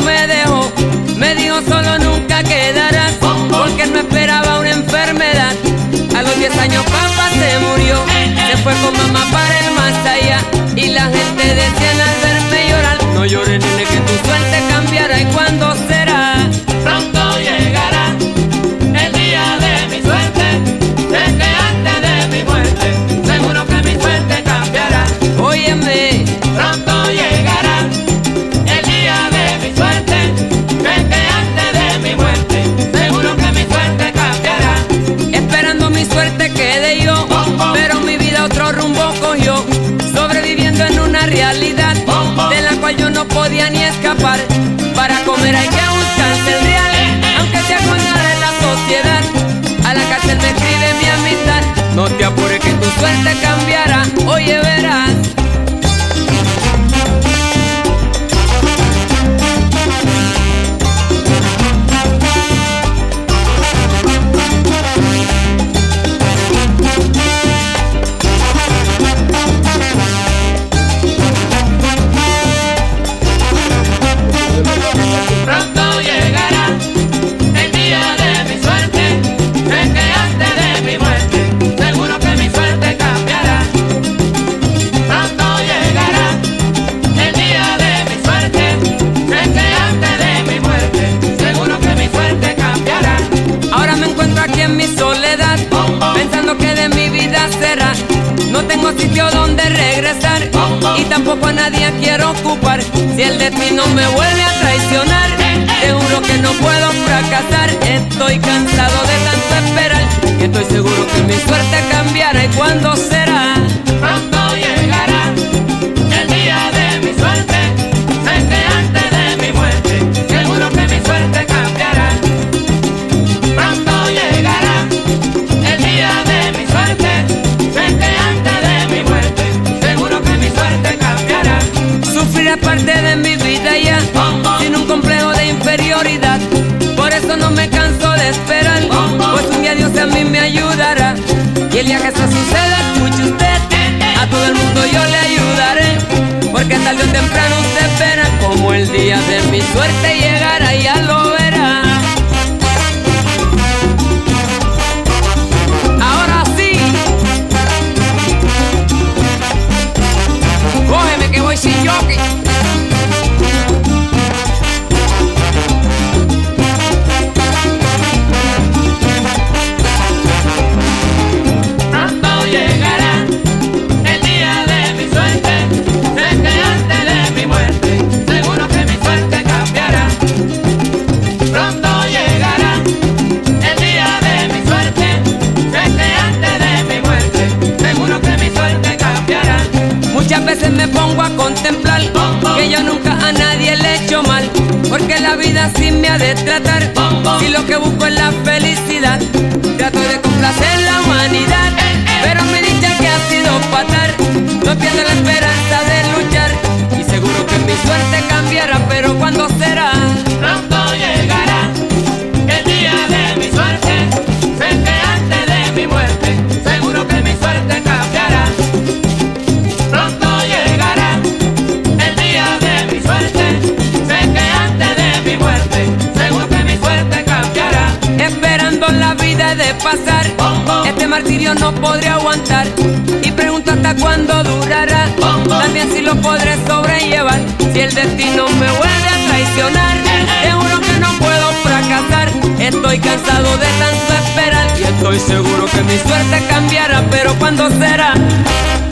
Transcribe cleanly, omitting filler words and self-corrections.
me dejó. Me dijo solo nunca quedarás, porque él me esperaba una enfermedad. A los 10 años papá se murió, se fue con mamá para el más allá. Y la gente decía al verme llorar: no llores, nene, que tu suerte cambiará. ¿Y cuándo será? Pronto llegará el día de mi suerte. Sé que antes de mi muerte, seguro que mi suerte cambiará. Óyeme, pronto llegará el día de mi suerte. Sé que antes de mi muerte, seguro que mi suerte cambiará. esperando mi suerte quedé yo, pero mi vida otro rumbo cogió. Sobreviviendo en una realidad de la cual yo no podía ni escapar. Para comer hay que buscarse el real, aunque sea con nada en la sociedad. A la cárcel me escribe mi amistad: no te apures que tu suerte cambiará. Oye, verás. Pronto llegará el día de mi suerte. Sé que antes de mi muerte, seguro que mi suerte cambiará. Pronto llegará el día de mi suerte. Sé que antes de mi muerte, seguro que mi suerte cambiará. Ahora me encuentro aquí en mi soledad, pensando que de mi vida será. No tengo sitio donde regresar, y tampoco a nadie quiero ocupar. Si el destino me vuelve a traicionar, te juro que no puedo fracasar. Estoy cansado de tanto esperar, y estoy seguro que mi suerte cambiará. ¿Y cuándo será? Pronto llegará el día de mi suerte. Sé que antes de mi muerte, seguro que mi suerte cambiará. Pronto llegará el día de mi suerte. Sé que antes de mi muerte, seguro que mi suerte cambiará. Sufrir es parte de mi vida ya, sin un complejo de inferioridad. Por eso no me canso de esperar, pues un día Dios a mí me ayudará. Y el día que eso suceda, escuche usted, a todo el mundo yo le ayudaré, porque tarde o temprano usted espera como el día de mi suerte llegará. Ya lo verá. Ahora sí, cógeme que voy sin jockey. Pronto llegará el día de mi suerte. Sé que antes de mi muerte, seguro que mi suerte cambiará. Pronto llegará el día de mi suerte. Sé que antes de mi muerte, seguro que mi suerte cambiará. Muchas veces me pongo a contemplar que yo nunca a nadie le he hecho mal, porque la vida así me ha de tratar. Si lo que busco es la felicidad, trato de complacer la humanidad, pero mi dicha que ha sido fatal. No pierdo la esperanza de luchar, y seguro que mi suerte cambiará. Pero ¿cuándo será? Pronto llegará el día de mi suerte. Sé que antes de mi muerte, seguro que mi suerte cambiará. Pronto llegará el día de mi suerte. Sé que antes de mi muerte, seguro que mi suerte cambiará. Esperando la vida de pasar, este martirio no podré aguantar, y pregunto hasta cuándo durará. También si lo podré sobrellevar. Si el destino me vuelve a traicionar, te juro que no puedo fracasar. Estoy cansado de tanto esperar, y estoy seguro que mi suerte cambiará. Pero ¿cuándo será?